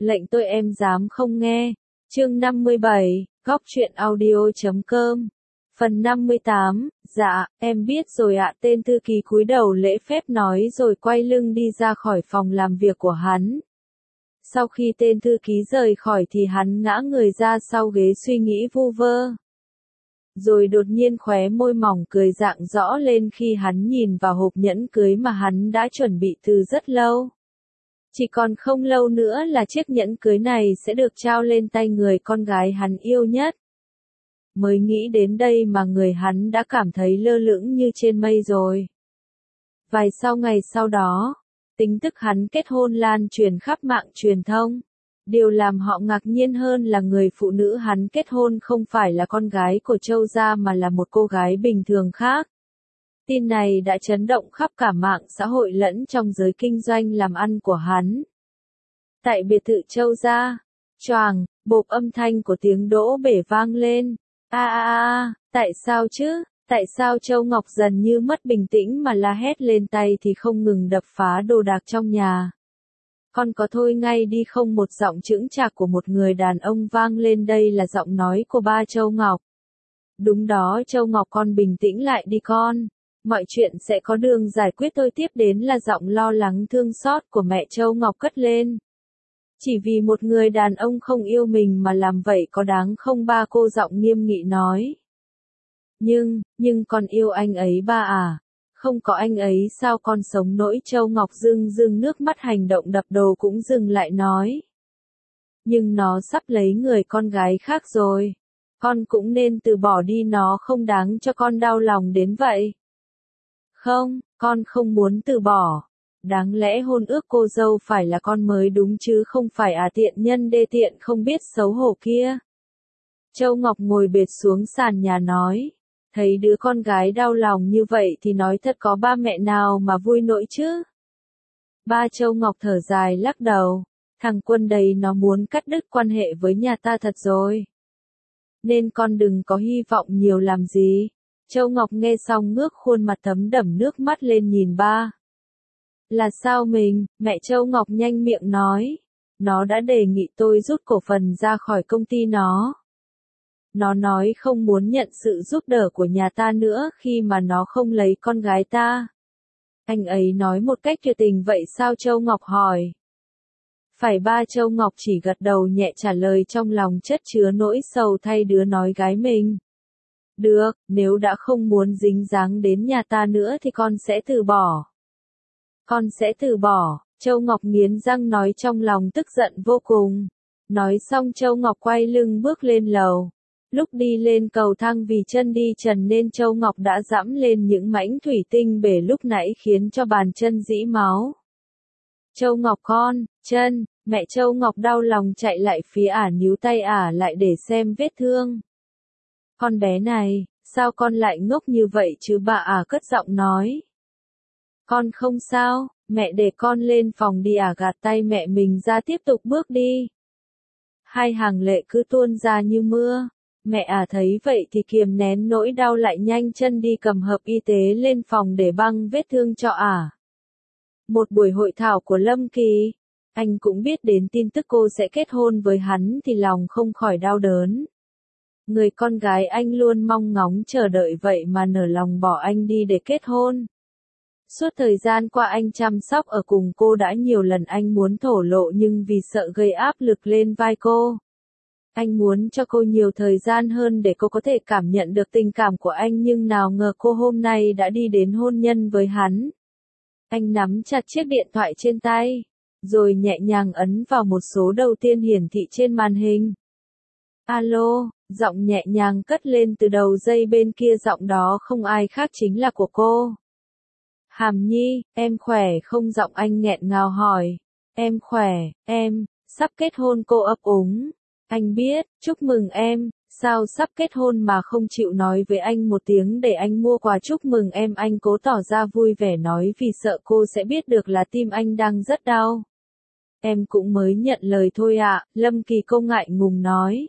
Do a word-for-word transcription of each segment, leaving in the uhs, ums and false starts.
Lệnh tôi em dám không nghe. Chương năm mươi bảy, góc truyện audio chấm com. Phần năm mươi tám, dạ, em biết rồi ạ. Tên thư ký cúi đầu lễ phép nói rồi quay lưng đi ra khỏi phòng làm việc của hắn. Sau khi tên thư ký rời khỏi thì hắn ngã người ra sau ghế suy nghĩ vu vơ. Rồi đột nhiên khóe môi mỏng cười rạng rõ lên khi hắn nhìn vào hộp nhẫn cưới mà hắn đã chuẩn bị từ rất lâu. Chỉ còn không lâu nữa là chiếc nhẫn cưới này sẽ được trao lên tay người con gái hắn yêu nhất. Mới nghĩ đến đây mà người hắn đã cảm thấy lơ lửng như trên mây rồi. Vài sau ngày sau đó, tin tức hắn kết hôn lan truyền khắp mạng truyền thông. Điều làm họ ngạc nhiên hơn là người phụ nữ hắn kết hôn không phải là con gái của Châu gia mà là một cô gái bình thường khác. Tin này đã chấn động khắp cả mạng xã hội lẫn trong giới kinh doanh làm ăn của hắn. Tại biệt thự Châu gia, choàng, bộp âm thanh của tiếng đỗ bể vang lên. A a a, tại sao chứ? Tại sao Châu Ngọc dần như mất bình tĩnh mà la hét lên tay thì không ngừng đập phá đồ đạc trong nhà. Con có thôi ngay đi không? Một giọng chững chạc của một người đàn ông vang lên, đây là giọng nói của ba Châu Ngọc. Đúng đó Châu Ngọc, con bình tĩnh lại đi con. Mọi chuyện sẽ có đường giải quyết thôi. Tiếp đến là giọng lo lắng thương xót của mẹ Châu Ngọc cất lên. Chỉ vì một người đàn ông không yêu mình mà làm vậy có đáng không ba? Cô giọng nghiêm nghị nói. Nhưng, nhưng con yêu anh ấy ba à? Không có anh ấy sao con sống nổi? Châu Ngọc rưng rưng nước mắt, hành động đập đồ cũng dừng lại nói. Nhưng nó sắp lấy người con gái khác rồi. Con cũng nên từ bỏ đi, nó không đáng cho con đau lòng đến vậy. Không, con không muốn từ bỏ. Đáng lẽ hôn ước cô dâu phải là con mới đúng chứ không phải à? Tiện nhân đê tiện không biết xấu hổ kia. Châu Ngọc ngồi bệt xuống sàn nhà nói. Thấy đứa con gái đau lòng như vậy thì nói thật có ba mẹ nào mà vui nổi chứ? Ba Châu Ngọc thở dài lắc đầu. Thằng Quân đấy nó muốn cắt đứt quan hệ với nhà ta thật rồi. Nên con đừng có hy vọng nhiều làm gì. Châu Ngọc nghe xong ngước khuôn mặt thấm đẫm nước mắt lên nhìn ba. Là sao mình? Mẹ Châu Ngọc nhanh miệng nói. Nó đã đề nghị tôi rút cổ phần ra khỏi công ty nó. Nó nói không muốn nhận sự giúp đỡ của nhà ta nữa khi mà nó không lấy con gái ta. Anh ấy nói một cách tuyệt tình vậy sao? Châu Ngọc hỏi. Phải ba. Châu Ngọc chỉ gật đầu nhẹ trả lời, trong lòng chất chứa nỗi sầu thay đứa nói gái mình. Được, nếu đã không muốn dính dáng đến nhà ta nữa thì con sẽ từ bỏ. Con sẽ từ bỏ, Châu Ngọc nghiến răng nói, trong lòng tức giận vô cùng. Nói xong Châu Ngọc quay lưng bước lên lầu. Lúc đi lên cầu thang vì chân đi trần nên Châu Ngọc đã dẫm lên những mảnh thủy tinh bể lúc nãy khiến cho bàn chân rỉ máu. Châu Ngọc con, chân, mẹ Châu Ngọc đau lòng chạy lại phía ả, níu tay ả lại để xem vết thương. Con bé này, sao con lại ngốc như vậy chứ? Bà ả cất giọng nói. Con không sao, mẹ để con lên phòng đi. Ả gạt tay mẹ mình ra tiếp tục bước đi. Hai hàng lệ cứ tuôn ra như mưa. Mẹ ả thấy vậy thì kiềm nén nỗi đau lại nhanh chân đi cầm hộp y tế lên phòng để băng vết thương cho ả. Một buổi hội thảo của Lâm Kỳ. Anh cũng biết đến tin tức cô sẽ kết hôn với hắn thì lòng không khỏi đau đớn. Người con gái anh luôn mong ngóng chờ đợi vậy mà nở lòng bỏ anh đi để kết hôn. Suốt thời gian qua anh chăm sóc ở cùng cô đã nhiều lần anh muốn thổ lộ nhưng vì sợ gây áp lực lên vai cô. Anh muốn cho cô nhiều thời gian hơn để cô có thể cảm nhận được tình cảm của anh, nhưng nào ngờ cô hôm nay đã đi đến hôn nhân với hắn. Anh nắm chặt chiếc điện thoại trên tay, rồi nhẹ nhàng ấn vào một số đầu tiên hiển thị trên màn hình. Alo, giọng nhẹ nhàng cất lên từ đầu dây bên kia, giọng đó không ai khác chính là của cô. Hàm Nhi, em khỏe không? Giọng anh nghẹn ngào hỏi. Em khỏe, em, sắp kết hôn. Cô ấp úng. Anh biết, chúc mừng em, sao sắp kết hôn mà không chịu nói với anh một tiếng để anh mua quà chúc mừng em? Anh cố tỏ ra vui vẻ nói vì sợ cô sẽ biết được là tim anh đang rất đau. Em cũng mới nhận lời thôi ạ, Lâm Kỳ cô ngại ngùng nói.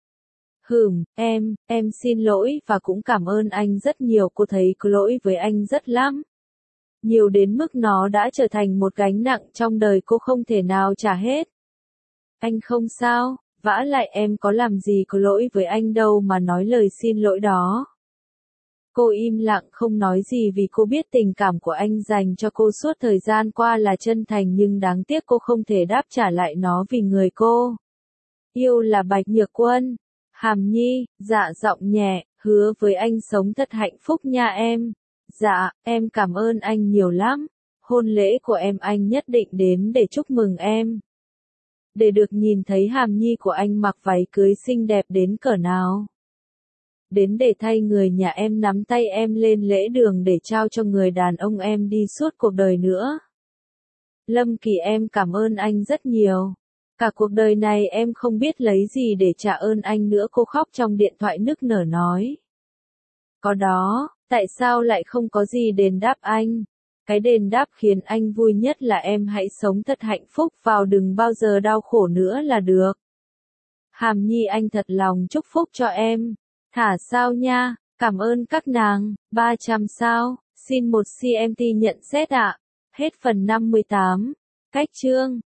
Hừm, em, em xin lỗi và cũng cảm ơn anh rất nhiều, cô thấy có lỗi với anh rất lắm. Nhiều đến mức nó đã trở thành một gánh nặng trong đời cô không thể nào trả hết. Anh không sao, vả lại em có làm gì có lỗi với anh đâu mà nói lời xin lỗi đó. Cô im lặng không nói gì vì cô biết tình cảm của anh dành cho cô suốt thời gian qua là chân thành nhưng đáng tiếc cô không thể đáp trả lại nó vì người cô yêu là Bạch Nhược Quân. Hàm Nhi, dạ giọng nhẹ, hứa với anh sống thật hạnh phúc nha em. Dạ, em cảm ơn anh nhiều lắm. Hôn lễ của em anh nhất định đến để chúc mừng em. Để được nhìn thấy Hàm Nhi của anh mặc váy cưới xinh đẹp đến cỡ nào. Đến để thay người nhà em nắm tay em lên lễ đường để trao cho người đàn ông em đi suốt cuộc đời nữa. Lâm Kỳ em cảm ơn anh rất nhiều. Cả cuộc đời này em không biết lấy gì để trả ơn anh nữa, cô khóc trong điện thoại nức nở nói. Có đó, tại sao lại không có gì đền đáp anh? Cái đền đáp khiến anh vui nhất là em hãy sống thật hạnh phúc vào, đừng bao giờ đau khổ nữa là được. Hàm Nhi anh thật lòng chúc phúc cho em. Thả sao nha, cảm ơn các nàng, ba trăm sao, xin một xê em tê nhận xét ạ. Hết phần năm mươi tám. Cách chương.